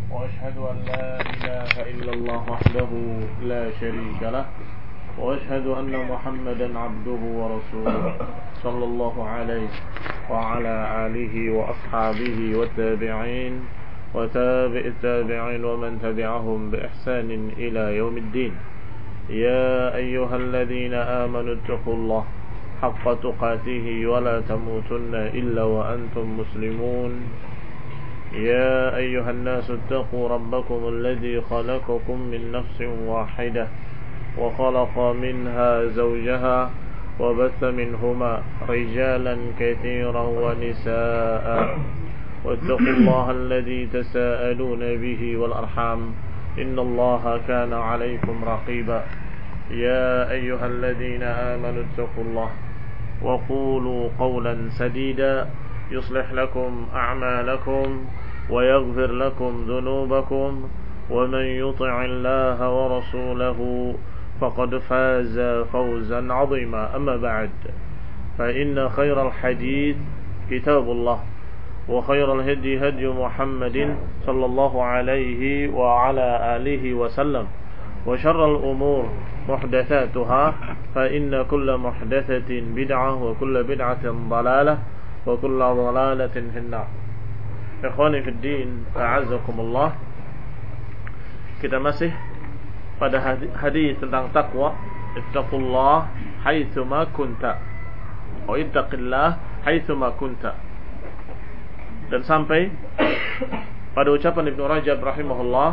وأشهد أن لا إله إلا الله وحده لا شريك له وأشهد أن محمدا عبده ورسوله صلى الله عليه وعلى آله وأصحابه والتابعين وتابع التابعين ومن تبعهم بإحسان إلى يوم الدين. يا أيها الذين آمنوا اتقوا الله حق تقاته ولا تموتن إلا وأنتم مسلمون. يا أيها الناس اتقوا ربكم الذي خلقكم من نفس واحدة وخلق منها زوجها وبث منهما رجالا كثيرا ونساء واتقوا الله الذي تساءلون به والأرحام إن الله كان عليكم رقيبا. يا أيها الذين آمنوا اتقوا الله وقولوا قولا سديدا يصلح لكم أعمالكم ويغفر لكم ذنوبكم ومن يطع الله ورسوله فقد فاز فوزا عظيما. أما بعد فإن خير الحديث كتاب الله وخير الهدي هدي محمد صلى الله عليه وعلى آله وسلم وشر الأمور محدثاتها فإن كل محدثة بدعة وكل بدعة ضلالة وكل ضلالة في النار. Ikhwani fi din, a'azzakumullah. Kita masih pada hadis tentang takwa. Ittaqullah haitsuma kunta. Wa ittaqillah haitsuma kunta. Dan sampai pada ucapan Ibnu Rajab rahimahullah,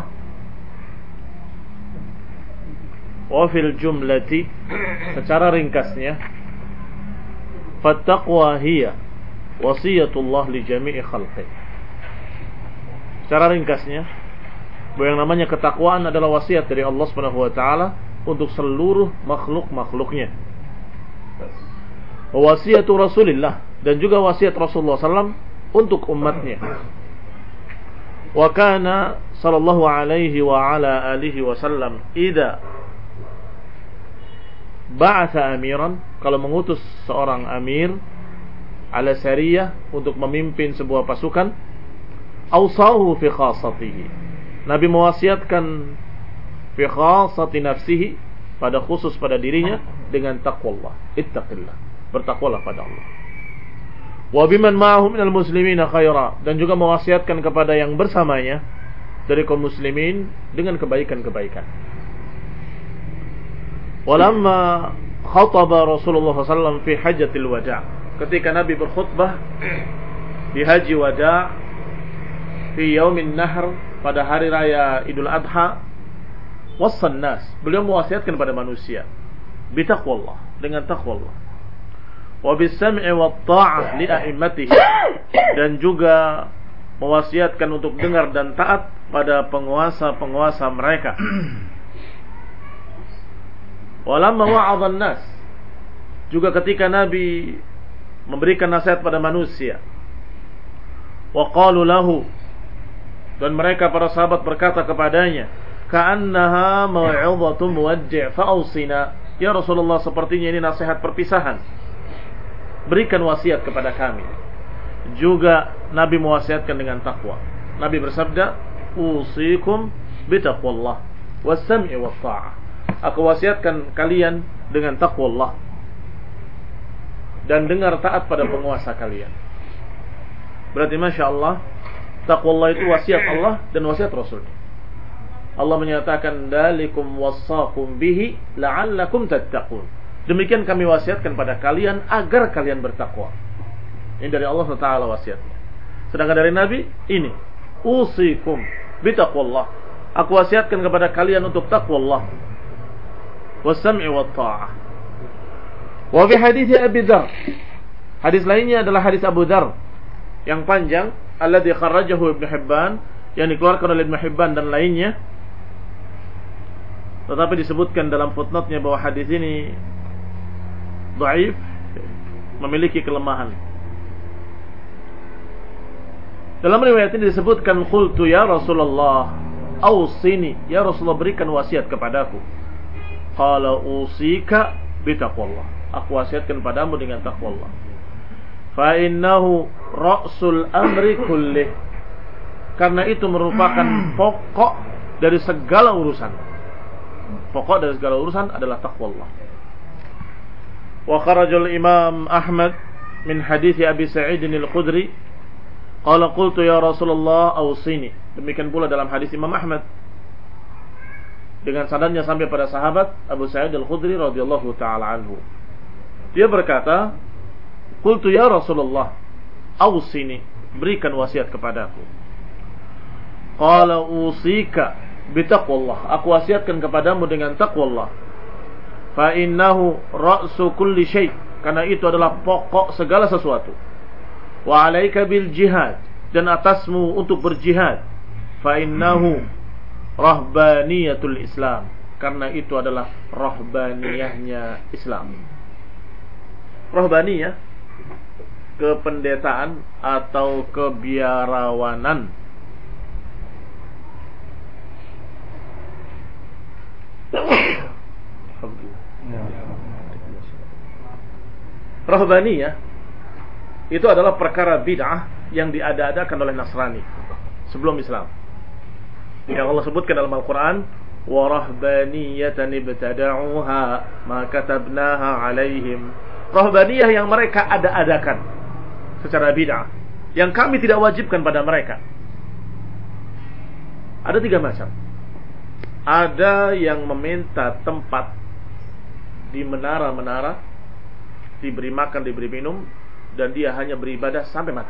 wa fil jumlati, secara ringkasnya, fattaqwa hiya wasiyatullah li jami'i khalqi. Secara ringkasnya, bahwa yang namanya ketakwaan adalah wasiat dari Allah Subhanahu wa taala untuk seluruh makhluk-makhluknya. Wasiatu Rasulillah, dan juga wasiat Rasulullah SAW untuk umatnya. Wa kana sallallahu alaihi wa ala alihi wasallam idza ba'atha amiran, kalau mengutus seorang amir ala sariyah untuk memimpin sebuah pasukan, awsahu fi khassatihi, Nabi mewasiatkan fi khassati nafsihi, pada khusus pada dirinya, dengan taqwallah, ittaqillah, bertakwalah pada Allah. Wa biman ma'ahu minal muslimina khaira, dan juga mewasiatkan kepada yang bersamanya dari kaum muslimin dengan kebaikan-kebaikan. Walamma khataba Rasulullah SAW fi hajjatil wada', ketika Nabi berkhutbah di haji wada' fi yaumin nahr, pada hari raya Idul Adha, wassan nas, beliau mewasiatkan pada manusia bitaqwallah, dengan taqwallah, wa bis-sam'i wat ta'ah li a'immatihi, dan juga mewasiatkan untuk dengar dan taat pada penguasa-penguasa mereka. Walamma wa'adhan nas, juga ketika Nabi memberikan nasihat pada manusia, wa qalu lahu, dan mereka para sahabat berkata kepadanya, ka'annaha mau'izatun muwaddi' fa'awsina, ya Rasulullah, sepertinya ini nasihat perpisahan, berikan wasiat kepada kami. Juga Nabi mewasiatkan dengan takwa. Nabi bersabda, usikum bitaqwallah was-sam'i wat-ta'ah, aku wasiatkan kalian dengan taqwallah dan dengar taat pada penguasa kalian. Berarti Masya Allah, taqwallah itu wasiat Allah dan wasiat Rasulnya. Allah menyatakan, dalikum wassakum bihi la'allakum tattaqun, demikian kami wasiatkan pada kalian agar kalian bertakwa. Ini dari Allah Taala wasiatnya. Sedangkan dari Nabi ini, usikum bitaqwallah, aku wasiatkan kepada kalian untuk taqwallah was-sam'i wat-ta'ah. Wa fi hadits Abi Dzar, hadis lainnya adalah hadis Abu Dzar yang panjang, alladzi kharrajahu Ibnu Hibban, yang dikeluarkan oleh Ibnu Hibban dan lainnya, tetapi disebutkan dalam footnote-nya bahwa hadis ini dhaif, memiliki kelemahan. Dalam riwayat ini disebutkan, qultu ya Rasulullah awsini, ya Rasulullah berikan wasiat kepadaku. Qala usika bitaqwallah, aku wasiatkan padamu dengan taqwallah. Fa innahu ra'sul amri kullih, karena itu merupakan pokok dari segala urusan. Pokok dari segala urusan adalah taqwallah. Wa kharajal Imam Ahmad min hadits Abi Sa'id al-Khudri qala qultu ya Rasulullah awsini. Demikian pula dalam hadis Imam Ahmad dengan sanadnya sampai pada sahabat Abu Sa'id al-Khudri radhiyallahu taala anhu. Dia berkata, "Qultu ya Rasulullah, awsini, berikan wasiat kepadaku." Qala usika bitaqwallah. Aku wasiatkan kepadamu dengan taqwallah. Fa innahu ra'su kulli syai'. Karena itu adalah pokok segala sesuatu. Wa 'alaika bil jihad, dan atasmu untuk berjihad. Fa innahu rahbaniyatul Islam. Karena itu adalah rahbaniyahnya Islam. Rahbaniyah, kependetaan atau kebiarawanan. Rahbaniyah itu adalah perkara bid'ah yang diada-adakan oleh Nasrani sebelum Islam. Yang Allah sebutkan dalam Al-Quran, wa rahbaniyatan ibtada'uha ma katabnaha 'alaihim. Rahbaniyah yang mereka ada-adakan secara bid'ah, yang kami tidak wajibkan pada mereka. Ada 3 macam. Ada yang meminta tempat di menara-menara, diberi makan, diberi minum, dan dia hanya beribadah sampai mati.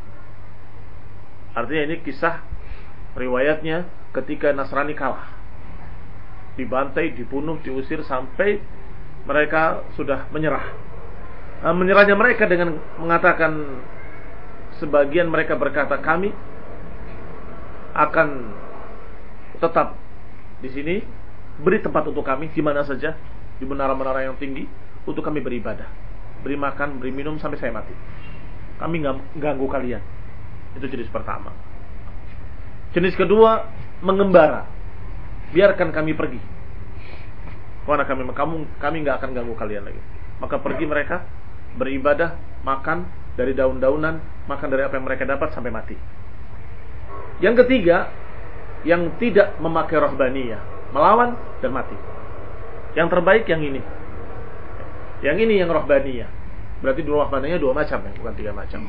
Artinya ini kisah riwayatnya ketika Nasrani kalah, dibantai, dibunuh, diusir sampai mereka sudah menyerah. Menyerahnya mereka dengan mengatakan, sebagian mereka berkata, kami akan tetap di sini, beri tempat untuk kami di mana saja, di menara-menara yang tinggi, untuk kami beribadah, beri makan, beri minum sampai saya mati. Kami nggak ganggu kalian. Itu jenis pertama. Jenis kedua, mengembara. Biarkan kami pergi. Karena kami nggak akan ganggu kalian lagi. Maka pergi mereka, beribadah, makan dari daun-daunan, makan dari apa yang mereka dapat sampai mati. Yang ketiga, yang tidak memakai rahbaniyah, melawan dan mati. Yang terbaik yang ini. Yang ini yang rahbaniyah. Berarti dua rahbaniyah 2 macam, bukan 3 macam.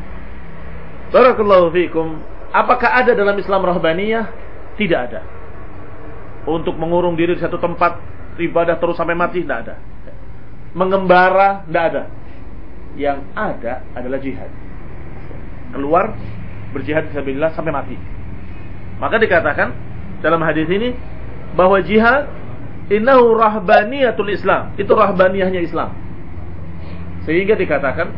Barakallahu fiikum. Apakah ada dalam Islam rahbaniyah? Tidak ada. Untuk mengurung diri di satu tempat, ibadah terus sampai mati, tidak ada. Mengembara, tidak ada. Yang ada adalah jihad. Keluar berjihad fisabilillah sampai mati. Maka dikatakan dalam hadis ini bahwa jihad innahu rahbaniyatul Islam. Itu rahbaniyahnya Islam. Sehingga dikatakan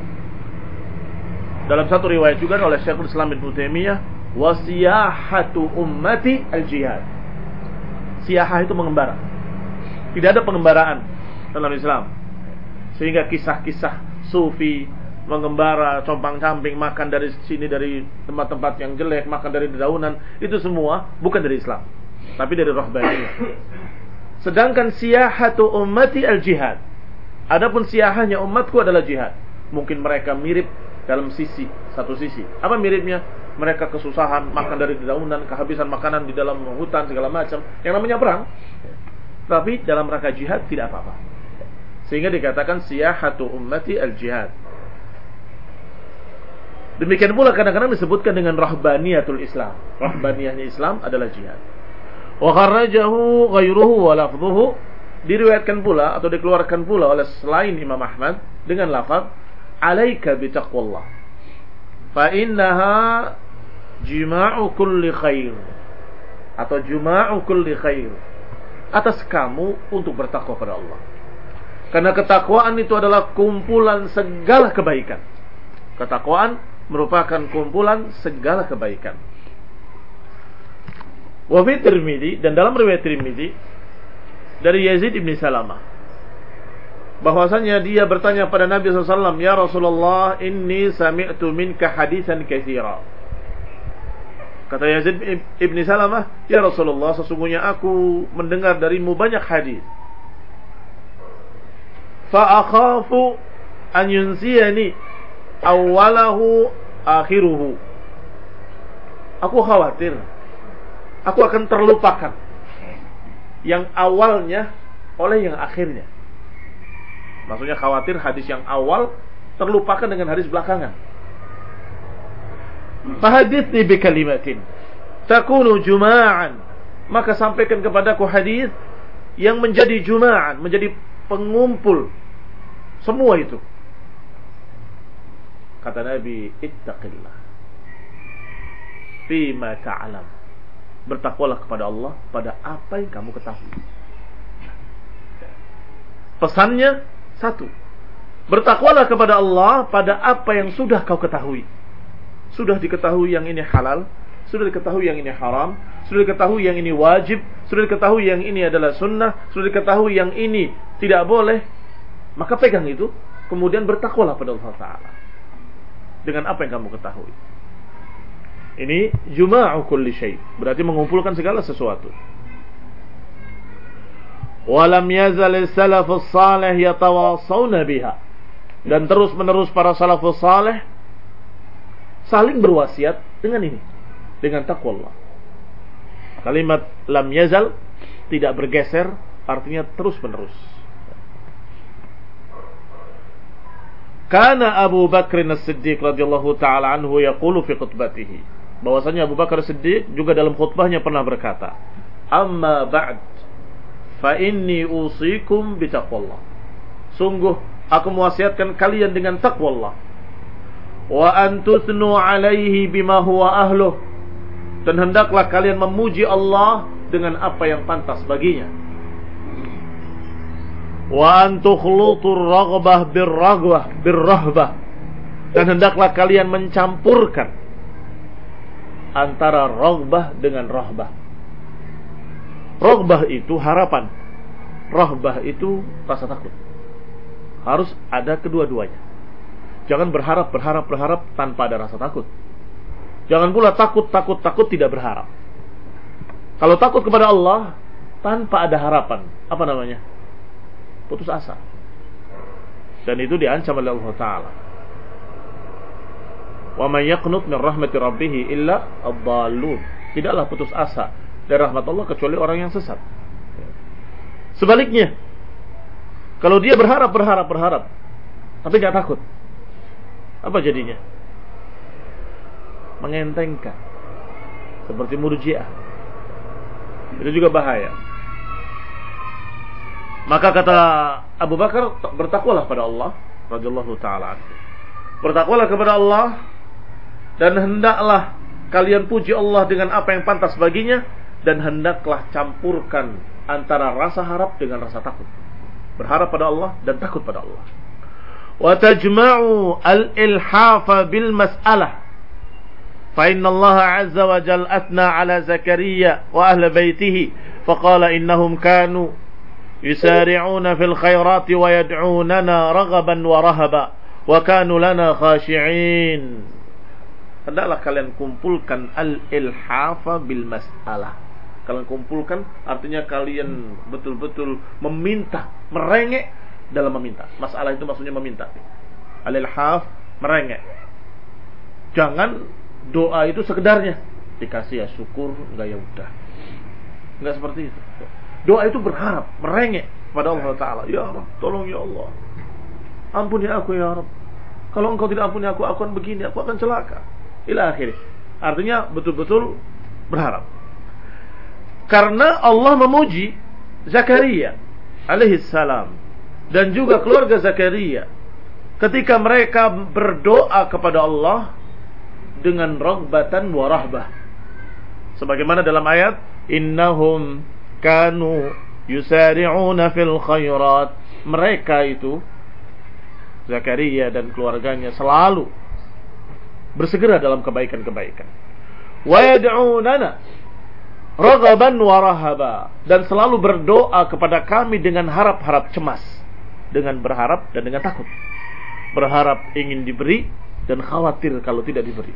dalam satu riwayat juga oleh Syekhul Islam Ibnu Taimiyah, wasiyahatu ummati al-jihad. Siyahah itu mengembara. Tidak ada pengembaraan dalam Islam. Sehingga kisah-kisah sufi mengembara, compang-camping, makan dari sini, dari tempat-tempat yang jelek, makan dari dedaunan, itu semua bukan dari Islam, tapi dari rahbaniyah. Sedangkan siyahatu ummati al-jihad. Adapun siyahahnya umatku adalah jihad. Mungkin mereka mirip dalam satu sisi. Apa miripnya? Mereka kesusahan, makan dari dedaunan, kehabisan makanan di dalam hutan, segala macam. Yang namanya perang. Tapi dalam rangka jihad tidak apa-apa. Sehingga dikatakan siyahatu ummati al-jihad. Demikian pula kadang-kadang disebutkan dengan rahbaniyatul Islam. Rahbaniyahnya Islam adalah jihad. Wa kharrajahu ghairuhu wa lafdhuhu. Diriwayatkan pula atau dikeluarkan pula oleh selain Imam Ahmad dengan lafaz alaika bitaqwallah. Fa innaha jima'u kulli khair. Atau juma'u kulli khair. Atas kamu untuk bertakwa pada Allah. Karena ketakwaan itu adalah kumpulan segala kebaikan. Ketakwaan merupakan kumpulan segala kebaikan. Wa fi Tirmidzi, dan dalam riwayat Tirmidzi dari Yazid bin Salamah, bahwasanya dia bertanya pada Nabi SAW, ya Rasulullah, inni sami'tu minka hadisan katsira. Kata Yazid bin Salamah, ya Rasulullah, sesungguhnya aku mendengar darimu banyak hadis. Fa akhafu an yunsiyani awalahu akhiruhu. Aku khawatir aku akan terlupakan yang awalnya oleh yang akhirnya. Maksudnya khawatir hadis yang awal terlupakan dengan hadis belakangan. Fahadithni bi kalimatin takunu juma'an, maka sampaikan kepadaku hadis yang menjadi juma'an, menjadi pengumpul semua itu. Kata Nabi, ittaqillah fima ta'lam, bertakwalah kepada Allah pada apa yang kamu ketahui. Pesannya satu, bertakwalah kepada Allah pada apa yang sudah kau ketahui. Sudah diketahui yang ini halal, sudah diketahui yang ini haram, sudah diketahui yang ini wajib, sudah diketahui yang ini adalah sunnah, sudah diketahui yang ini tidak boleh. Maka pegang itu, kemudian bertakwalah pada Allah Ta'ala dengan apa yang kamu ketahui. Ini juma'u kulli syai', berarti mengumpulkan segala sesuatu. Walam yazal salafus salih yatawasawna biha, dan terus menerus para salafus salih saling berwasiat dengan ini, dengan taqwa Allah. Kalimat lam yazal, tidak bergeser, artinya terus menerus. Kana Abu Bakr as-Siddiq radhiyallahu ta'ala anhu yaqulu fi khutbatihi, bahwasanya Abu Bakar Siddiq juga dalam khutbahnya pernah berkata, amma ba'd fa inni usikum bi taqwallah, sungguh aku mewasiatkan kalian dengan taqwallah, wa an tuthnu alaihi bima huwa ahluh, dan hendaklah kalian memuji Allah dengan apa yang pantas baginya, wa an tukhlutur raghbah birrahbah, dan hendaklah kalian mencampurkan antara raghbah dengan rahbah. Raghbah itu harapan, rahbah itu rasa takut. Harus ada kedua-duanya. Jangan berharap tanpa ada rasa takut. Jangan pula takut tidak berharap. Kalau takut kepada Allah tanpa ada harapan, apa namanya? Putus asa. Dan itu diancam oleh Allah Ta'ala. Wa may yaqnut min rahmati rabbih illa ad-dallun. Tidaklah putus asa dari rahmat Allah kecuali orang yang sesat. Sebaliknya, kalau dia berharap tapi tidak takut, apa jadinya? Mengentengkan, seperti Murji'ah. Itu juga bahaya. Maka kata Abu Bakar, bertakwalah pada Allah radhiyallahu ta'ala anhu. Bertakwalah kepada Allah, dan hendaklah kalian puji Allah dengan apa yang pantas baginya, dan hendaklah campurkan antara rasa harap dengan rasa takut. Berharap pada Allah dan takut pada Allah. Wa tajma'u al-ilhafa bil mas'alah. Fa inna Allah 'azza wa jalla athna 'ala Zakaria wa ahli baitihi faqala innahum kanu yusari'una fil khairati wa yad'unana raghaban wa rahaba wa kanu lana khashi'in. Hendaklah kalian kumpulkan al-ilhafa bil mas'alah. Kalian kumpulkan artinya kalian betul-betul meminta, merengek dalam meminta. Masalah itu maksudnya meminta. Al-ilhaf, merengek. Jangan doa itu sekedarnya, dikasih ya syukur, enggak ya udah. Enggak seperti itu. Doa itu berharap, merengek pada Allah Ta'ala. Ya Rabb, tolong ya Allah, ampuni aku ya Rabb. Kalau engkau tidak ampuni aku akan begini, aku akan celaka. Ila akhir. Artinya betul-betul berharap. Karena Allah memuji Zakaria alaihi salam dan juga keluarga Zakaria ketika mereka berdoa kepada Allah dengan raghbatan wa rahbah. Sebagaimana dalam ayat, innahum kanu yusari'una fil khairat. Mereka itu, Zakaria dan keluarganya, selalu bersegera dalam kebaikan-kebaikan. Wa yad'unana raghaban wa rahaba, dan selalu berdoa kepada kami dengan harap-harap cemas, dengan berharap dan dengan takut. Berharap ingin diberi dan khawatir kalau tidak diberi.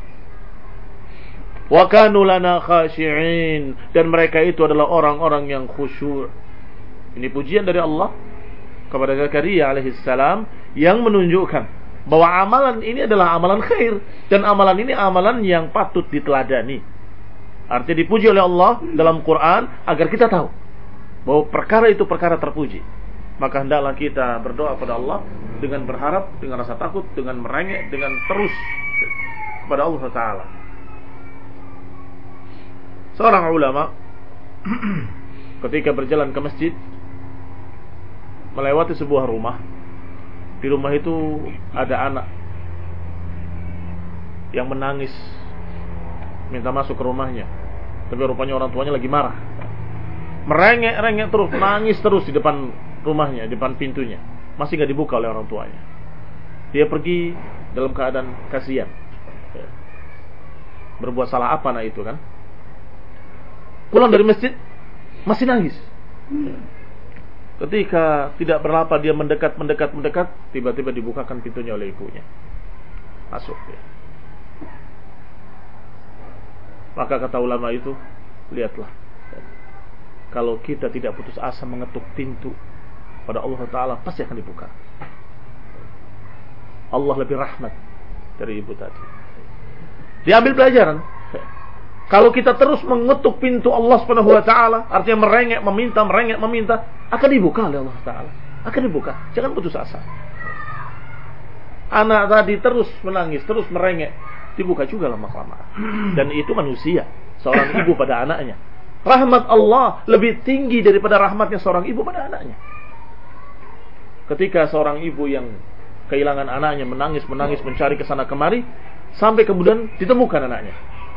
Wa kanu lana khashi'in, dan mereka itu adalah orang-orang yang khusyuk. Ini pujian dari Allah kepada Zakaria alaihissalam yang menunjukkan bahwa amalan ini adalah amalan khair, dan amalan ini amalan yang patut diteladani. Artinya dipuji oleh Allah dalam Quran agar kita tahu bahwa perkara itu perkara terpuji. Maka hendaklah kita berdoa kepada Allah dengan berharap, dengan rasa takut, dengan merengek, dengan terus kepada Allah Ta'ala. Seorang ulama ketika berjalan ke masjid melewati sebuah rumah. Di rumah itu ada anak yang menangis minta masuk ke rumahnya, tapi rupanya orang tuanya lagi marah. Merengek-rengek terus, nangis terus di depan rumahnya, di depan pintunya. Masih gak dibuka oleh orang tuanya. Dia pergi dalam keadaan kasihan. Berbuat salah apa anak itu kan? Pulang dari masjid masih nangis. Ketika tidak berlapa dia mendekat, tiba-tiba dibukakan pintunya oleh ibunya. Masuk ya. Maka kata ulama itu, lihatlah, kalau kita tidak putus asa mengetuk pintu pada Allah Ta'ala, pasti akan dibuka. Allah lebih rahmat dari ibu tadi. Diambil pelajaran. Kalau kita terus mengetuk pintu Allah Subhanahu wa Ta'ala, artinya merengek meminta, akan dibuka oleh Allah Ta'ala. Akan dibuka. Jangan putus asa. Anak tadi terus menangis, terus merengek, dibuka juga lama-lama. Dan itu manusia, seorang ibu pada anaknya. Rahmat Allah lebih tinggi daripada rahmatnya seorang ibu pada anaknya. Ketika seorang ibu yang kehilangan anaknya menangis mencari kesana kemari, sampai kemudian ditemukan anaknya.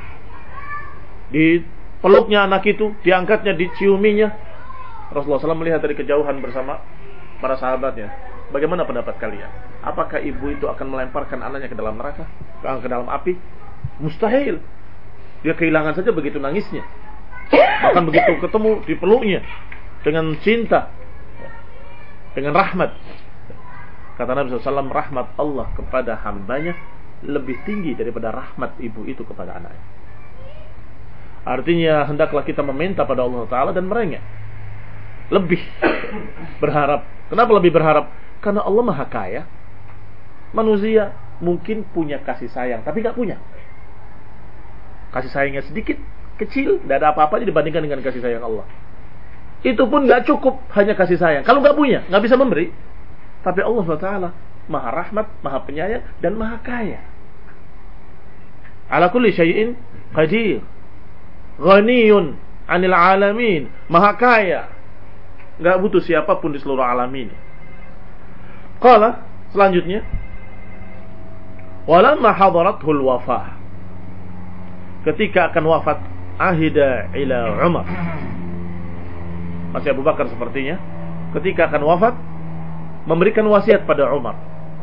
Dipeluknya anak itu, diangkatnya, diciuminya. Rasulullah SAW melihat dari kejauhan bersama para sahabatnya. Bagaimana pendapat kalian? Apakah ibu itu akan melemparkan anaknya ke dalam neraka? Ke dalam api? Mustahil. Dia kehilangan saja begitu nangisnya. Bahkan begitu ketemu, dipeluknya dengan cinta, dengan rahmat. Kata Nabi SAW, rahmat Allah kepada hambanya lebih tinggi daripada rahmat ibu itu kepada anaknya. Artinya hendaklah kita meminta pada Allah Ta'ala dan merengek, lebih berharap. Kenapa lebih berharap? Karena Allah Maha Kaya. Manusia mungkin punya kasih sayang, tapi gak punya. Kasih sayangnya sedikit, kecil, tidak ada apa-apanya dibandingkan dengan kasih sayang Allah. Itu pun gak cukup hanya kasih sayang. Kalau gak punya, gak bisa memberi. Tapi Allah Ta'ala Maha Rahmat, Maha Penyayang, dan Maha Kaya. Ala kulli syai'in qadir, ghaniyun 'anil 'alamin, Maha Kaya, enggak butuh siapapun di seluruh alam ini. Qala, selanjutnya, walamma hadarathul wafah, ketika akan wafat, ahida ila Umar, masih Abu Bakar sepertinya, ketika akan wafat memberikan wasiat pada Umar.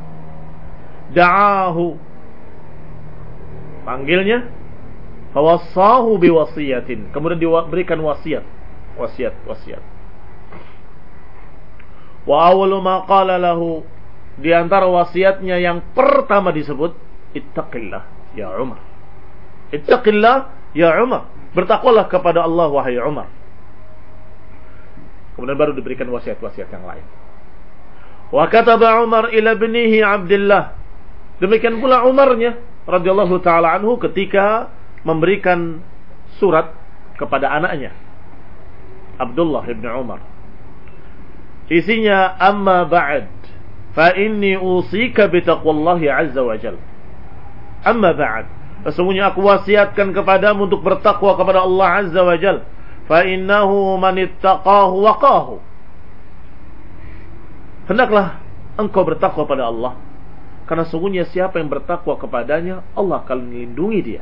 Da'ahu, panggilnya, fawassahu biwasiyatin, kemudian diberikan wasiat. Wa awwalu ma qala lahu, di antara wasiatnya yang pertama disebut, ittaqillah ya Umar. Ittaqillah ya Umar, bertakwalah kepada Allah wahai Umar. Kemudian baru diberikan wasiat-wasiat yang lain. Wa kataba Umar ila ibnihi Abdullah, demikian pula Umarnya radhiyallahu taala anhu ketika memberikan surat kepada anaknya Abdullah ibn Umar. Isinya, amma ba'd fa inni usika bitaqwallahi azza wa jalla. Amma ba'd, sesungguhnya aku wasiatkan kepadamu untuk bertakwa kepada Allah azza wa jalla. Fa innahu man ittaqahu waqahu, hendaklah engkau bertakwa pada Allah, karena sesungguhnya siapa yang bertakwa kepadanya, Allah akan melindungi dia.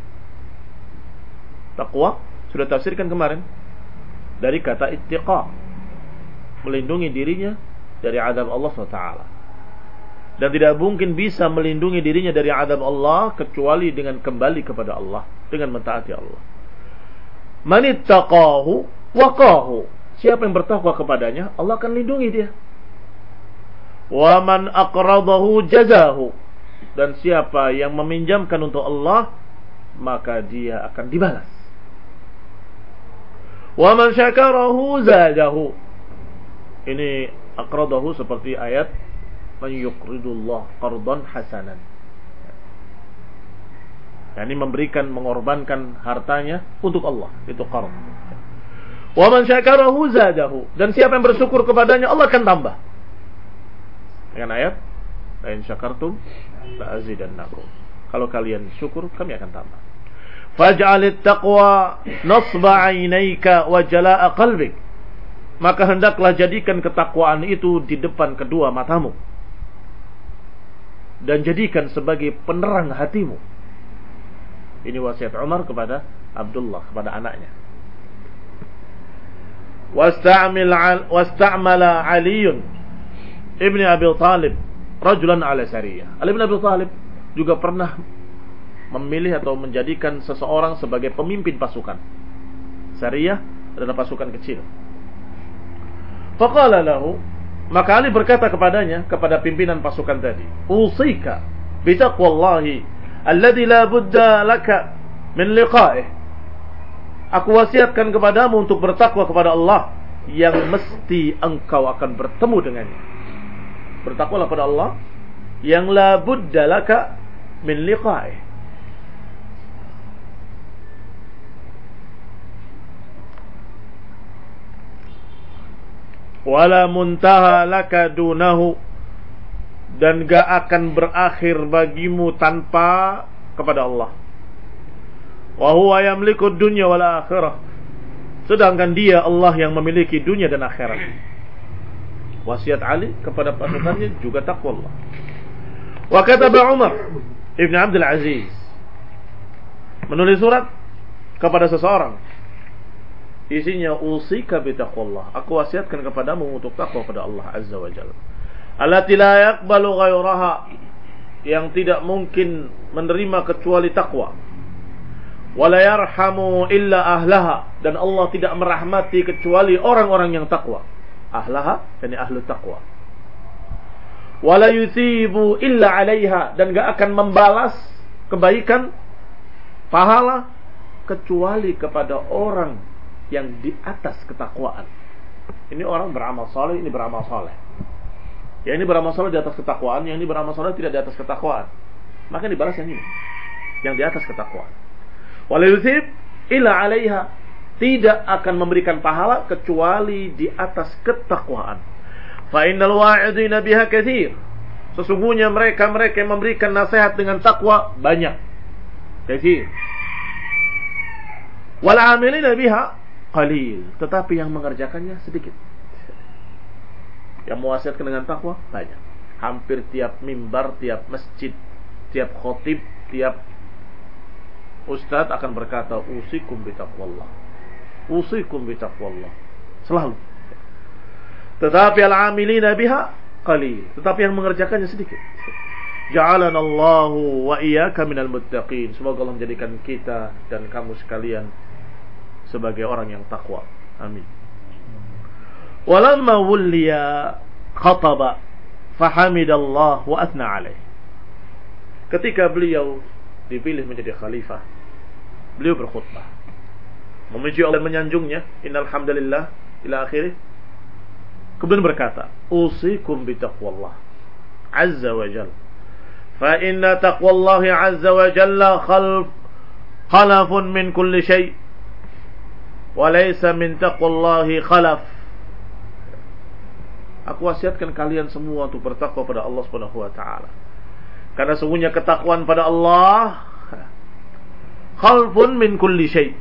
Takwa sudah tafsirkan kemarin dari kata ittiqa, melindungi dirinya dari azab Allah SWT. Dan tidak mungkin bisa melindungi dirinya dari azab Allah kecuali dengan kembali kepada Allah, dengan mentaati Allah. Man ittaqahu waqahu, siapa yang bertakwa kepadanya, Allah akan lindungi dia. Wa man aqradahu jazahu, dan siapa yang meminjamkan untuk Allah, maka dia akan dibalas. Wa man syakarahu zadahu, ini aqradahu seperti ayat man yuqridullah qardan hasanan. yakni memberikan, mengorbankan hartanya untuk Allah, itu qard. Wa man syakarahu zadahu, dan siapa yang bersyukur kepadanya Allah akan tambah. Dengan ayat la in syakartum la azidannakum. Kalau kalian syukur, kami akan tambah. Faj'alit taqwa nasba 'ainaika wa jalaa qalbik. Maka hendaklah jadikan ketakwaan itu di depan kedua matamu dan jadikan sebagai penerang hatimu. Ini wasiat Umar kepada Abdullah, kepada anaknya. Wasta'mala Aliun ibni Abi Talib rajulan ala sariyah. Ali bin Abi Talib juga pernah memilih atau menjadikan seseorang sebagai pemimpin pasukan. Sariyah adalah pasukan kecil. Faqala lahu, maka Ali berkata kepadanya, kepada pimpinan pasukan tadi, usika bitaqwallahi alladhi la budda laka min liqa'ih. Aku wasiatkan kepadamu untuk bertakwa kepada Allah yang mesti engkau akan bertemu dengannya. Bertakwalah pada Allah yang la budda laka min liqa'ih. Wala muntaha laka dunahu, dan gak akan berakhir bagimu tanpa kepada Allah. Wa huwa yamliku dunya wal akhirah, sedangkan dia Allah yang memiliki dunia dan akhirat. Wasiat Ali kepada pasukannya juga takwa Allah. Wa kataba Umar ibn Abdul Aziz, menulis surat kepada seseorang, isinya usika bitaqwallah, aku wasiatkan kepadamu untuk takwa kepada Allah Azza wa Jalla, allati la yaqbalu ghairaha, yang tidak mungkin menerima kecuali takwa, wala yarhamu illa ahlaha, dan Allah tidak merahmati kecuali orang-orang yang takwa. Ahlaha, yakni ahlu takwa. Wala yuthibu illa 'alaiha, dan gak akan membalas kebaikan, pahala, kecuali kepada orang yang di atas ketakwaan. Ini orang beramal saleh, ini beramal saleh. Ya, ini beramal saleh di atas ketakwaan, yang ini beramal saleh tidak di atas ketakwaan. Maka dibalas yang ini, yang di atas ketakwaan. Wala yuthib illa 'alaiha, tidak akan memberikan pahala kecuali di atas ketakwaan. Fa innal wa'idina biha katsir, sesungguhnya mereka yang memberikan nasihat dengan takwa banyak. Katsir. Wal 'amilina biha qalil, tetapi yang mengerjakannya sedikit. Yang mewasiatkan dengan takwa banyak. Hampir tiap mimbar, tiap masjid, tiap khotib, tiap ustaz akan berkata usikum bitaqwallah, usikum bitaqwallah, selalu. Tetapi al-amilina biha qalil, tetapi yang mengerjakannya sedikit. Ja'alana Allahu wa iyyaka minal muttaqin, semoga Allah menjadikan kita dan kamu sekalian sebagai orang yang takwa. Amin. Walamma wulliya khataba fahamidallah wa athna alaih. Ketika beliau dipilih menjadi khalifah, beliau berkhutbah memuji Allah, menyanjungnya, innal hamdalillah ila akhirih. Kemudian berkata, usikum bitaqwallah azza wa jalla, fa inna taqwallahi azza wa jalla khalafun min kulli shay' wa laysa min taqwallahi khalaf. Aku wasiatkan kalian semua untuk bertakwa pada Allah Subhanahu wa taala, karena sesungguhnya ketakwaan pada Allah khalfun min kulli syai',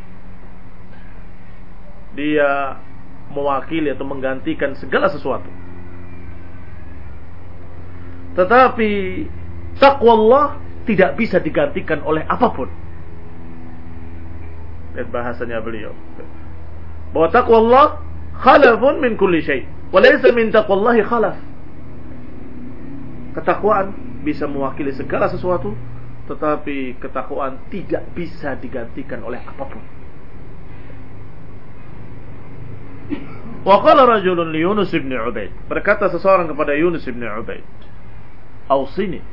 dia mewakili atau menggantikan segala sesuatu. Tetapi takwa Allah tidak bisa digantikan oleh apapun. Lihat bahasanya beliau, bahwa takwa Allah khalafun min kulli syai', wa laysa min taqwallahi khalaf. Ketakwaan bisa mewakili segala sesuatu, tetapi ketakwaan tidak bisa digantikan oleh apapun. Wa qala rajulun li Yunus ibn Ubaid, berkata seseorang kepada Yunus ibn Ubaid, ausini.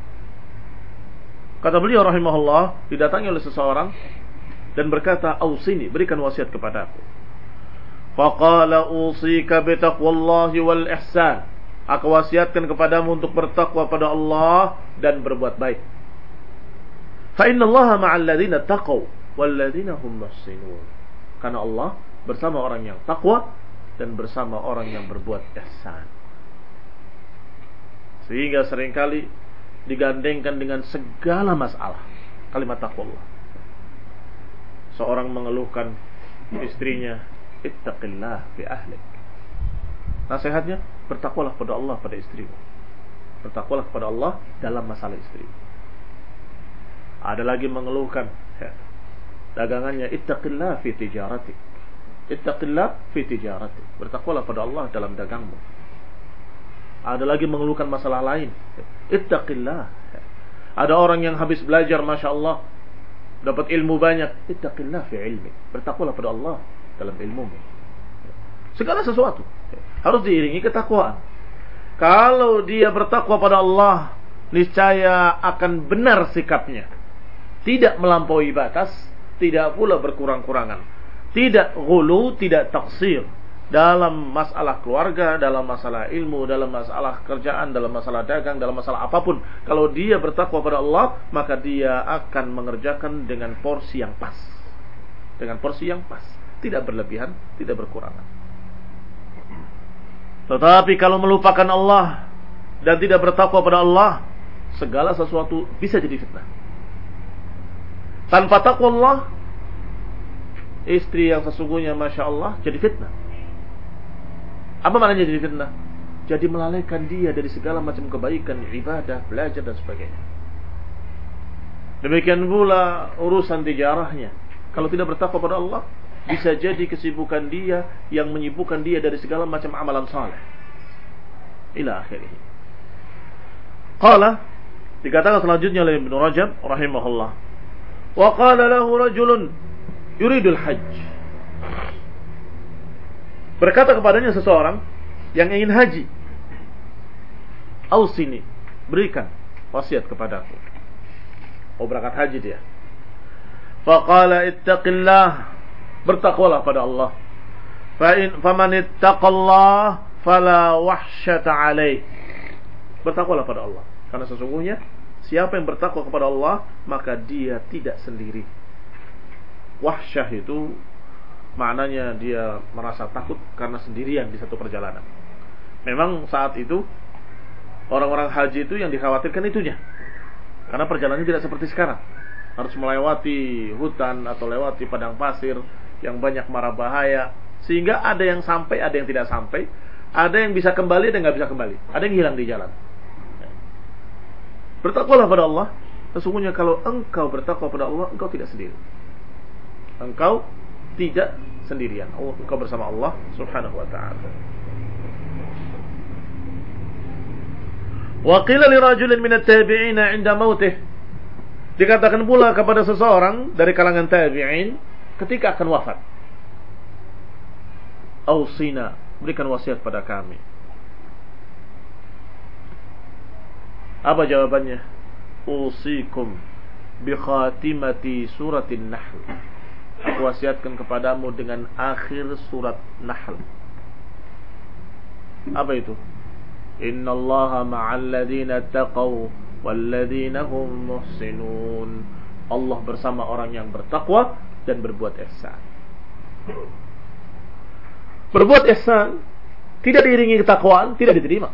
Kata beliau rahimahullah, didatangi oleh seseorang dan berkata, ausini, berikan wasiat kepadaku. Faqala usika bitaqwallahi wal ihsan, aku wasiatkan kepadamu untuk bertakwa pada Allah dan berbuat baik. Fa innallaha ma'al ladzina taqaw wal ladzina hum muhsinun. Karena Allah bersama orang yang takwa dan bersama orang yang berbuat ihsan. Sehingga seringkali digandengkan dengan segala masalah kalimat takwa Allah. Seorang mengeluhkan istrinya, ittaqillah fi ahlik. Nasihatnya, bertakwalah kepada Allah pada istrimu. Bertakwalah kepada Allah dalam masalah istri. Ada lagi mengeluhkan dagangannya, ittaqillah fi tijaratik. Ittaqillah fi tijaratik. Bertakwalah pada Allah dalam dagangmu. Ada lagi mengeluhkan masalah lain. Ittaqillah. Ada orang yang habis belajar, Masya Allah, dapat ilmu banyak. Ittaqillah fi ilmi. Bertakwalah pada Allah dalam ilmumu. Segala sesuatu harus diiringi ketakwaan. Kalau dia bertakwa pada Allah, niscaya akan benar sikapnya. Tidak melampaui batas, tidak pula berkurang-kurangan. Tidak ghulu, tidak taksir dalam masalah keluarga, dalam masalah ilmu, dalam masalah kerjaan, dalam masalah dagang, dalam masalah apapun. Kalau dia bertakwa pada Allah, maka dia akan mengerjakan dengan porsi yang pas. Dengan porsi yang pas, tidak berlebihan, tidak berkurangan. Tetapi kalau melupakan Allah dan tidak bertakwa pada Allah, segala sesuatu bisa jadi fitnah. Tanpa takwa Allah, istri yang sesungguhnya Masya Allah jadi fitnah. Apa maknanya jadi fitnah? Jadi melalaikan dia dari segala macam kebaikan, ibadah, belajar dan sebagainya. Demikian pula urusan tijarahnya. Kalau tidak bertakwa pada Allah, bisa jadi kesibukan dia yang menyibukkan dia dari segala macam amalan saleh. Ila akhirih. Qala, dikatakan selanjutnya oleh Ibnu Rajab rahimahullah. Wa qala lahu rajulun yuridul hajj. Berkata kepadanya seseorang yang ingin haji. Ausini, berikan wasiat kepadaku. Oh, berangkat haji dia. Faqala ittaqillah, bertakwalah pada Allah. Faman ittaqallah fala wahsyata alaih. Bertakwalah pada Allah, karena sesungguhnya siapa yang bertakwa kepada Allah, maka dia tidak sendiri. Wahsyah itu maknanya dia merasa takut karena sendirian di satu perjalanan. Memang saat itu orang-orang haji itu yang dikhawatirkan itunya, karena perjalanannya tidak seperti sekarang. Harus melewati hutan atau lewati padang pasir yang banyak mara bahaya, sehingga ada yang sampai, ada yang tidak sampai, ada yang bisa kembali, ada yang nggak bisa kembali, ada yang hilang di jalan. Bertakwalah pada Allah. Sesungguhnya kalau engkau bertakwa pada Allah, engkau tidak sendiri. Engkau tidak sendirian. Engkau bersama Allah Subhanahu wa ta'ala. Wa qila li rajulin min at-tabi'in 'inda mautih. Dikatakan pula kepada seseorang dari kalangan tabi'in ketika akan wafat. Ausina, berikan wasiat pada kami. Apa jawabannya? Usikum bi khatimati suratin Nahl. Aku wasiatkan kepadamu dengan akhir surat Nahl. Apa itu? Innallaha ma'al ladzina taqaw wal ladzina hum muhsinun. Allah bersama orang yang bertakwa dan berbuat ihsan. Berbuat ihsan tidak diiringi ketakwaan, tidak diterima.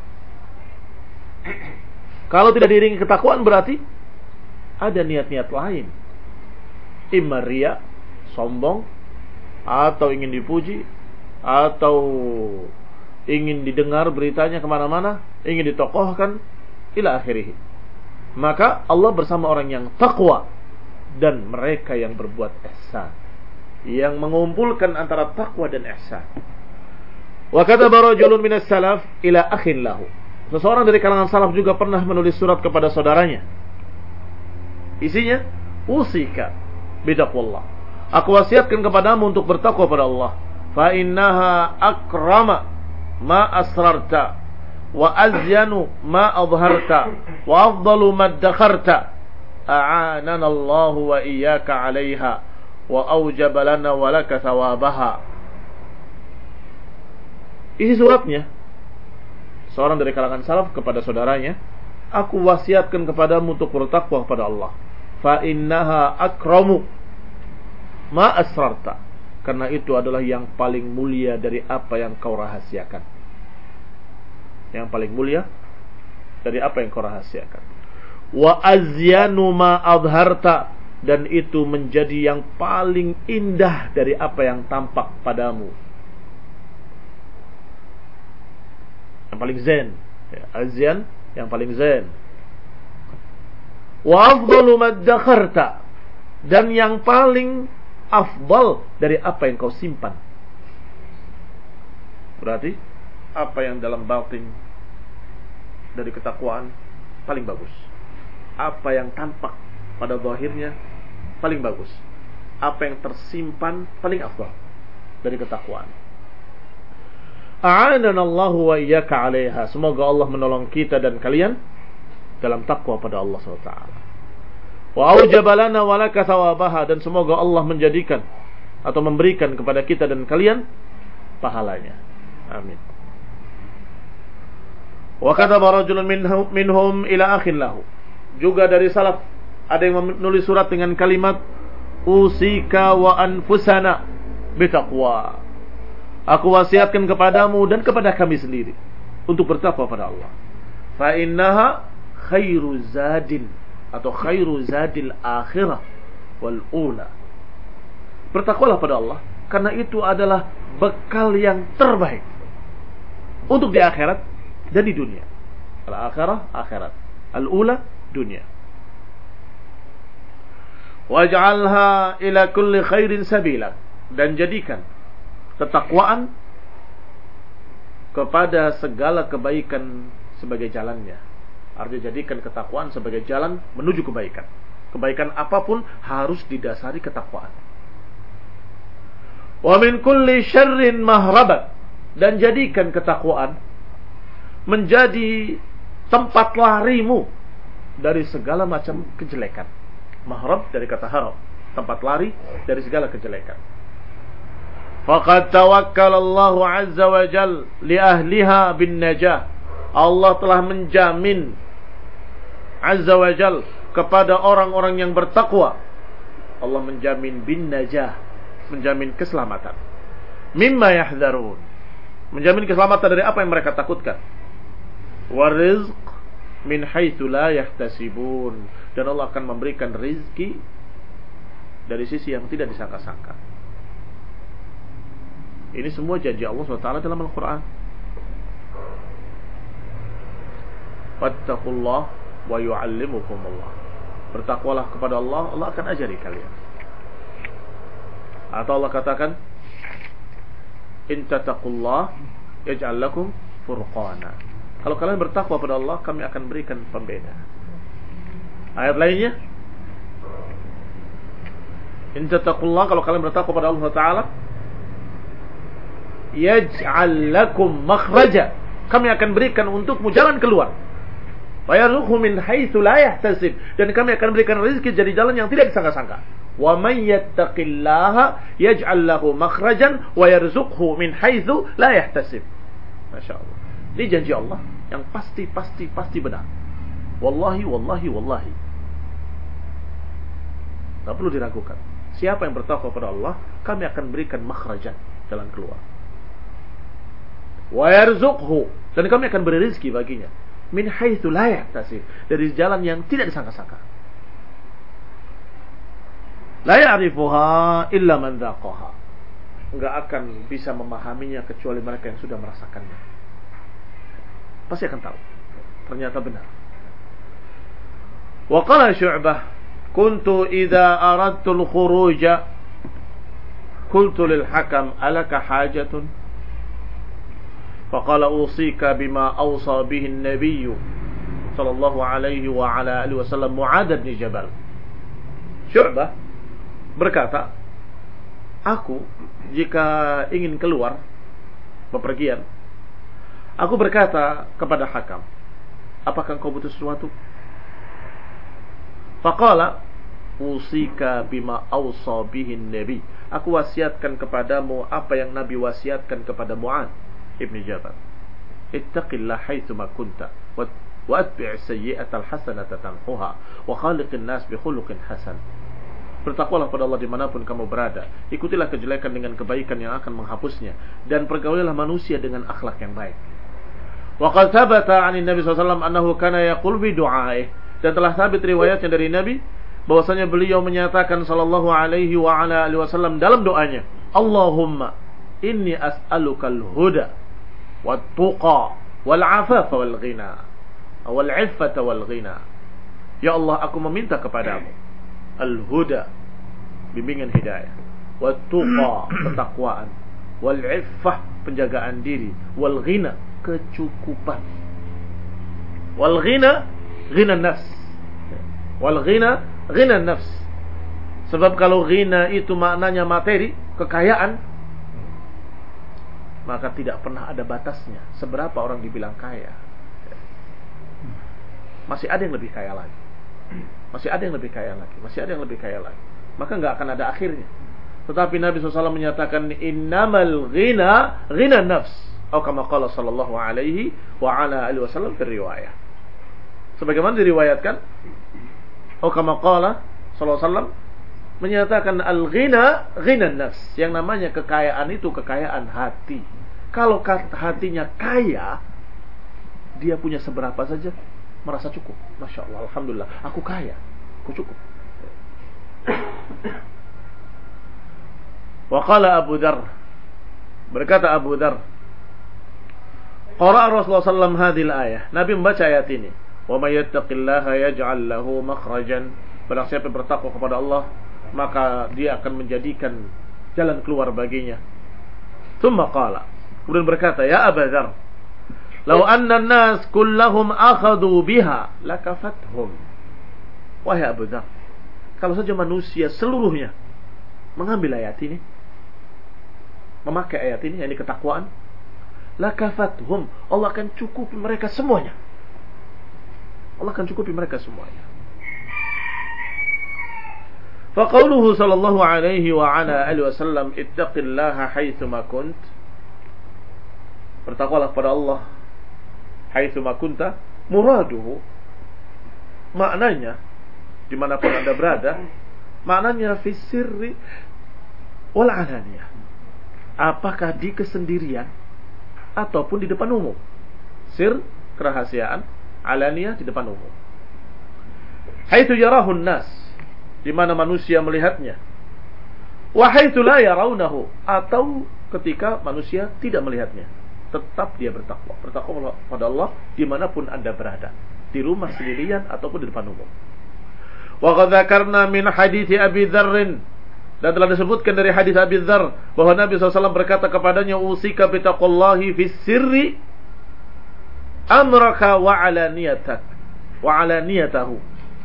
Kalau tidak diiringi ketakwaan berarti ada niat-niat lain. Imma riya, sombong, atau ingin dipuji, atau ingin didengar beritanya kemana-mana, ingin ditokohkan, ila akhirih. Maka Allah bersama orang yang takwa dan mereka yang berbuat ihsan, yang mengumpulkan antara takwa dan ihsan. Wa kataba rajulun minas salaf ila akhin lahu. Seseorang dari kalangan salaf juga pernah menulis surat kepada saudaranya. Isinya, usika bidaqwallah. Aku wasiatkan kepadamu untuk bertakwa pada Allah. Fa innaha akrama ma asrarta wa azyanu ma adharta wa afdalu ma dakharta. A'anana Allah wa iyyaka 'alaiha wa aujaba lana wa laka thawabaha. Isi suratnya, seorang dari kalangan salaf kepada saudaranya, aku wasiatkan kepadamu untuk bertakwa kepada Allah. fa innaha akramu ma asrarta, karena itu adalah yang paling mulia dari apa yang kau rahasiakan. Yang paling mulia dari apa yang kau rahasiakan. Wa azyanu ma adharta, dan itu menjadi yang paling indah dari apa yang tampak padamu. Yang paling zen, ya, azyan, yang paling zen. Wa afdalu ma dakharta, dan yang paling afdal dari apa yang kau simpan. Berarti apa yang dalam batin dari ketakwaan paling bagus. Apa yang tampak pada zahirnya paling bagus. Apa yang tersimpan paling afdal dari ketakwaan. A'anana Allahu wa iyyaka 'alaiha. Semoga Allah menolong kita dan kalian dalam takwa pada Allah SWT. Wa aujaba lana wa laka thawabaha, dan semoga Allah menjadikan atau memberikan kepada kita dan kalian pahalanya. Amin. Wa kataba rajulun minhum ila akhin lahu. Juga dari salaf ada yang menulis surat dengan kalimat usika wa anfusana bitaqwa. Aku wasiatkan kepadamu dan kepada kami sendiri untuk bertakwa pada Allah. Fa innaha khairu zadin, atau khairu zadil akhirah wal ula. Bertakwalah pada Allah, karena itu adalah bekal yang terbaik untuk di akhirat dan di dunia. Al-akhirah akhirat, al-ula dunia. Waj'alha ila kulli khairin sabila, dan jadikan ketakwaan kepada segala kebaikan sebagai jalannya. Artinya jadikan ketakwaan sebagai jalan menuju kebaikan. Kebaikan apapun harus didasari ketakwaan. Wa min kulli syarrin mahrabat, dan jadikan ketakwaan menjadi tempat larimu dari segala macam kejelekan. Mahrab dari kata harab, tempat lari dari segala kejelekan. Faqad tawakkala Allah azza wa jal li ahliha bin najah. Allah telah menjamin azza wa jal kepada orang-orang yang bertakwa. Allah menjamin bin najah, menjamin keselamatan. Mimma yahdharun, menjamin keselamatan dari apa yang mereka takutkan. Wa rizq min haitsu la yahtasibun, dan Allah akan memberikan rizki dari sisi yang tidak disangka-sangka. Ini semua janji Allah SWT dalam Al-Quran. Fattaqullah wa yu'allimukumullah. Bertakwalah kepada Allah, Allah akan ajari kalian. Atau Allah katakan, in tattaqullah yaj'al lakum furqana. Kalau kalian bertakwa pada Allah, kami akan berikan pembeda. Ayat lainnya, in tattaqullah, kalau kalian bertakwa pada Allah Ta'ala, yaj'al lakum makhraja, kami akan berikan untukmu jalan keluar. Wa yarzuqhu min haitsu la yahtasib, dan kami akan berikan rezeki dari jalan yang tidak disangka-sangka. Wa man yattaqillaha yaj'al lahu makhrajan wa yarzuqhu min haitsu la yahtasib. Masyaallah. Ini janji Allah yang pasti benar. Wallahi. Tak perlu diragukan. Siapa yang bertakwa pada Allah, kami akan berikan makhrajan, jalan keluar. Wa yarzuqhu, dan kami akan beri rezeki baginya min haitsu la yahtasib, dari jalan yang tidak disangka-sangka. La ya'rifuha illa man dzaqaha, enggak akan bisa memahaminya kecuali mereka yang sudah merasakannya. Pasti akan tahu ternyata benar. Wa qala Syu'bah, kuntu idza aradtu al-khuruja qultu lil hakam alaka hajatun faqala usika bima awsa bihi an-nabiy sallallahu alaihi wa ala alihi wasallam Mu'adz bin Jabal. Syu'bah berkata, aku jika ingin keluar bepergian, aku berkata kepada hakam, apakah kau butuh sesuatu? Faqala usika bima awsa bihi an-nabi, aku wasiatkan kepadamu apa yang Nabi wasiatkan kepada Mu'adz ibn Jabal. Ittaqillah haitsuma kunta wa atbi'is sayyi'atal hasanata tamhuha wa khaliqin nas bi khuluqin hasan. Bertakwalah pada Allah dimanapun kamu berada. Ikutilah kejelekan dengan kebaikan yang akan menghapusnya, dan pergaulilah manusia dengan akhlak yang baik. Wa qad thabata 'ani Nabi sallallahu alaihi wasallam annahu kana yaqul bi du'aih, dan telah sabit riwayatnya dari Nabi bahwasanya beliau menyatakan sallallahu alaihi wa ala alihi wasallam dalam doanya, Allahumma inni as'alukal huda wat tuqa wal afafa wal ghina wal 'iffata wal ghina. Ya Allah, aku meminta kepadamu al-huda, bimbingan hidayah, wat tuqa, ketakwaan, wal 'iffah, penjagaan diri, wal ghina, kecukupan. Wal ghina, ghina nafs. Wal ghina, ghina nafs. Sebab kalau ghina itu maknanya materi, kekayaan, maka tidak pernah ada batasnya seberapa orang dibilang kaya. Masih ada yang lebih kaya lagi. Masih ada yang lebih kaya lagi. Masih ada yang lebih kaya lagi. Maka nggak akan ada akhirnya. Tetapi Nabi SAW menyatakan, innamal ghina, ghina nafs. Atau kama qala sallallahu alaihi wa ala alihi wasallam fi riwayah. Sebagaimana diriwayatkan, atau kama qala sallallahu alaihi wasallam menyatakan al-ghina, ghina nafs. Yang namanya kekayaan itu kekayaan hati. Kalau hatinya kaya, dia punya seberapa saja merasa cukup. Masya Allah, alhamdulillah, aku kaya, aku cukup. Wa qala Abu Dzar, berkata Abu Dzar, qara'a Rasulullah sallallahu alaihi wasallam ayah. Nabi membaca ayat ini, wa may yattaqillaha yaj'al lahu makhrajan. Barang siapa bertakwa kepada Allah, maka dia akan menjadikan jalan keluar baginya. Tsumma qala, kemudian berkata, ya Abu Dzar, law anna an-nas kullahum akhadhu biha lakafathum. Wahai Abu Dzar, kalau saja manusia seluruhnya mengambil ayat ini, memakai ayat ini, yakni ketakwaan, lakafathum, Allah akan cukupi mereka semuanya. Allah akan cukupi mereka semuanya. Faqauluhu sallallahu alaihi wa ala alihi wasallam, ittaqillaha haitsuma kunt. Bertakwalah kepada Allah haitsuma kunta, muraduhu, maknanya dimanapun Anda berada, maknanya fi sirri wal alaniyah. Apakah di kesendirian ataupun di depan umum. Sir, kerahasiaan, alaniyah, di depan umum. Haitsu yarahun nas, di mana manusia melihatnya. Wa haitsu la yarawnahu, atau ketika manusia tidak melihatnya. Tetap dia bertakwa. Bertakwa pada Allah dimanapun Anda berada, di rumah sendirian ataupun di depan umum. Wa qad dzakarna min hadits Abi Dzar, dan telah disebutkan dari hadis Abi Dzar bahwa Nabi SAW berkata kepadanya, usika bitaqullahi fis sirri amraka wa alaniyatak wa alaniyatahu.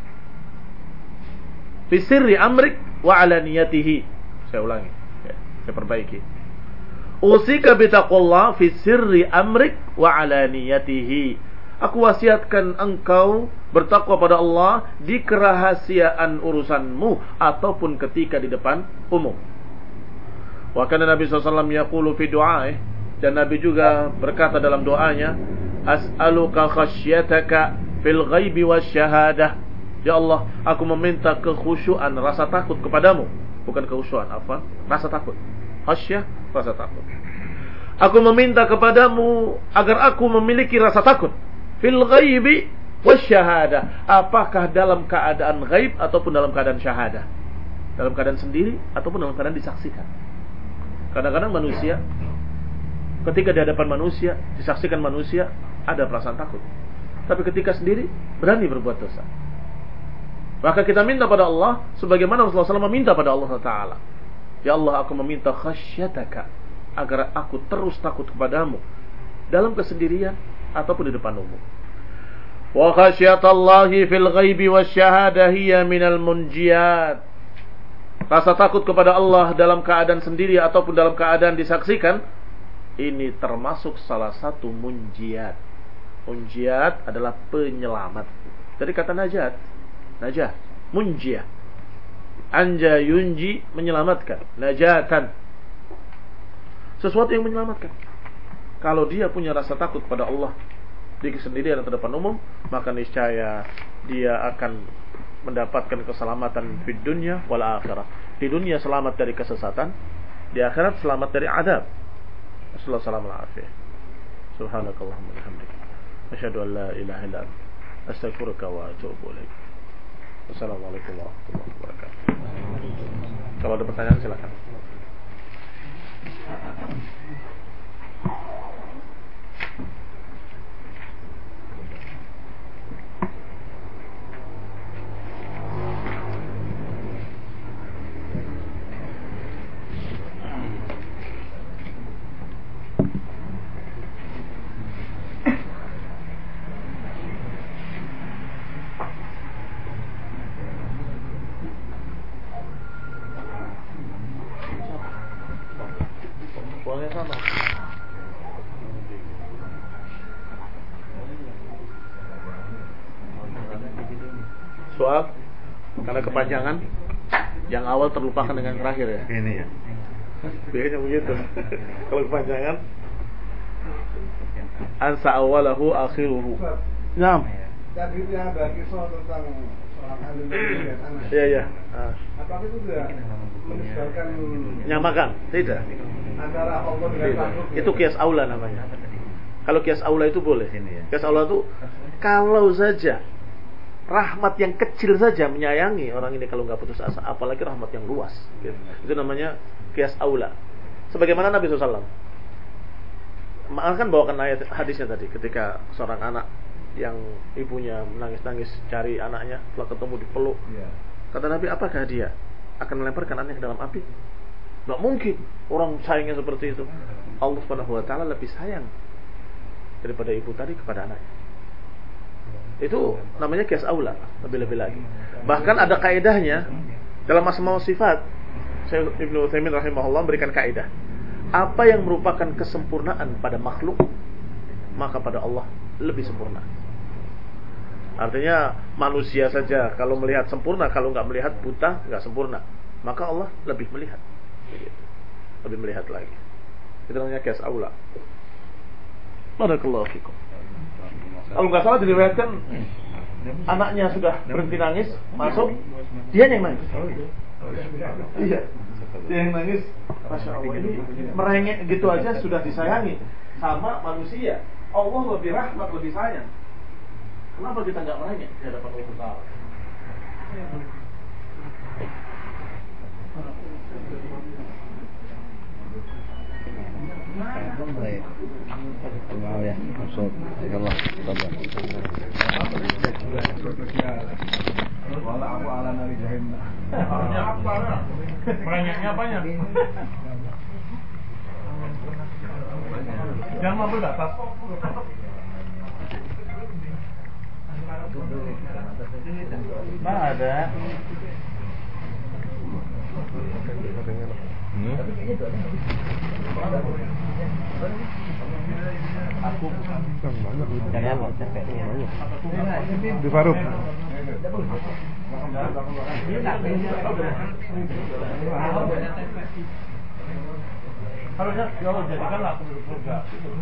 Fis sirri amrik wa alaniyatihi. Saya ulangi, ya, saya perbaiki. Usika bitaqullah fi sirri amrik wa alaniyatihi. Aku wasiatkan engkau bertakwa pada Allah di kerahasiaan urusanmu ataupun ketika di depan umum. Wa kana Nabi sallallahu alaihi wasallam yaqulu fi du'aih, dan Nabi juga berkata dalam doanya, as'aluka khasyataka fil ghaibi wasyahadah. Ya Allah, aku meminta kekhusyuan, rasa takut kepadamu. Bukan kekhusyuan, apa? Rasa takut. Khasyah, rasa takut. Aku meminta kepadamu agar aku memiliki rasa takut fil ghaibi wasyahadah. Apakah dalam keadaan ghaib ataupun dalam keadaan syahadah? Dalam keadaan sendiri ataupun dalam keadaan disaksikan. Kadang-kadang manusia ketika di hadapan manusia, disaksikan manusia, ada perasaan takut. Tapi ketika sendiri berani berbuat dosa. Maka kita minta pada Allah sebagaimana Rasulullah SAW meminta pada Allah Ta'ala. Ya Allah, aku meminta khasyataka, agar aku terus takut kepadamu dalam kesendirian ataupun di depan umum. Wa khasyatallahi fil ghaibi wasyahadah hiya minal munjiyat. Rasa takut kepada Allah dalam keadaan sendiri ataupun dalam keadaan disaksikan, ini termasuk salah satu munjiyat. Munjiyat adalah penyelamat. Dari kata najat, najah, munjiyah. Anja yunji, menyelamatkan, najatan, sesuatu yang menyelamatkan. Kalau dia punya rasa takut pada Allah, di kesendirian atau depan umum, maka niscaya dia akan mendapatkan keselamatan di dunia wal akhirah. Di dunia selamat dari kesesatan, di akhirat selamat dari azab. Assalamualaikum warahmatullahi wabarakatuh. Subhanakallahumma wa bihamdika, asyhadu an la ilaha illa anta, astaghfiruka wa atubu ilaik. Wassalamualaikum warahmatullahi wabarakatuh. Kalau ada pertanyaan silakan. Soal karena kepanjangan yang awal terlupakan dengan terakhir ya. Ini ya. Biasanya begitu. Kalau kepanjangan ansa awalahu akhiruhu. Naam. Tadi itu yang ada kisah tentang seorang alim dan anak. Iya iya. Apakah itu tidak menisbarkan Nyamakan? Tidak. antara Allah dengan Tidak. makhluk? Itu kias aula namanya. Kalau kias aula itu boleh. Kias aula itu kalau saja rahmat yang kecil saja menyayangi orang ini kalau nggak putus asa, apalagi rahmat yang luas. Gitu. Itu namanya kias aula. Sebagaimana Nabi SAW. Kan bawakan ayat hadisnya tadi, ketika seorang anak yang ibunya menangis-nangis cari anaknya, setelah ketemu dipeluk. Ya. Kata Nabi, apakah dia akan melemparkan anaknya ke dalam api? Nggak mungkin. Orang sayangnya seperti itu. Allah Subhanahu Wa Taala lebih sayang daripada ibu tadi kepada anaknya. Itu namanya kias aula, lebih-lebih lagi. Bahkan ada kaidahnya dalam asma wa sifat. Syekh Ibnu Utsaimin rahimahullah memberikan kaidah. Apa yang merupakan kesempurnaan pada makhluk, maka pada Allah lebih sempurna. Artinya manusia saja kalau melihat sempurna, kalau nggak melihat buta, nggak sempurna. Maka Allah lebih melihat, lebih melihat lagi. Itu namanya kias aula. Barakallahu fikum. Kalau nggak salah diriwayatkan anaknya sudah berhenti nangis, masuk, dia yang nangis. Iya, dia yang nangis. Masya Allah, ini merengek gitu aja sudah disayangi sama manusia. Allah lebih rahmat, lebih sayang. Kenapa kita nggak merengek di hadapan Allah Taala? Ya, maksud. Allah, tafadhal. Wala aku ala nari jahannam. Merengeknya apanya? Jangan mampu batas. Nah ada. Aku Di Faruk. Harusnya ya Allah jadikanlah aku di surga.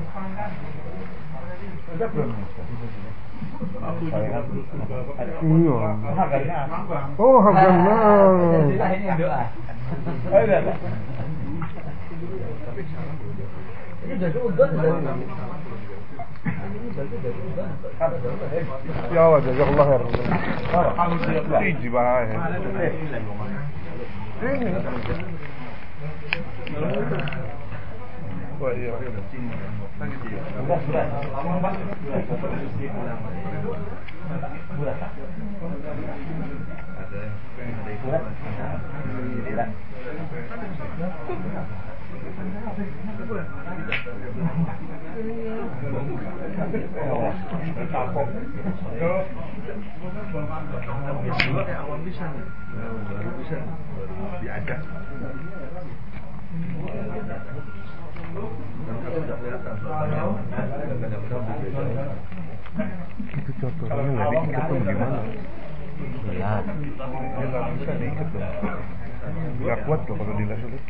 Aku juga di surga. Iya. Harganya. Oh, harganya. Ini doa. Ini jadi udon. Ya Allah, jazakallah khair. Iji bahaya. Ini. Wah, iya. Diajak. Itu contohnya nggak diikat tuh gimana? Ya. Dia nggak bisa diikat tuh. Nggak kuat loh kalau dilas itu.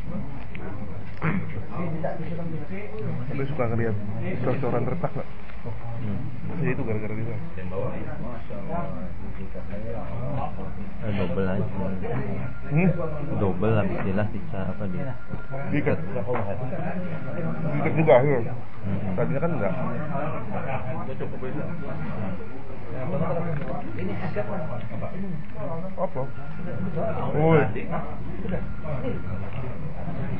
Lu suka ngeliat cor-coran retak nggak? Ya itu gara-gara dia. Double aja. Double habis jelas bisa apa dia? Diikat juga akhir. Tadinya kan enggak. Apa? Oh.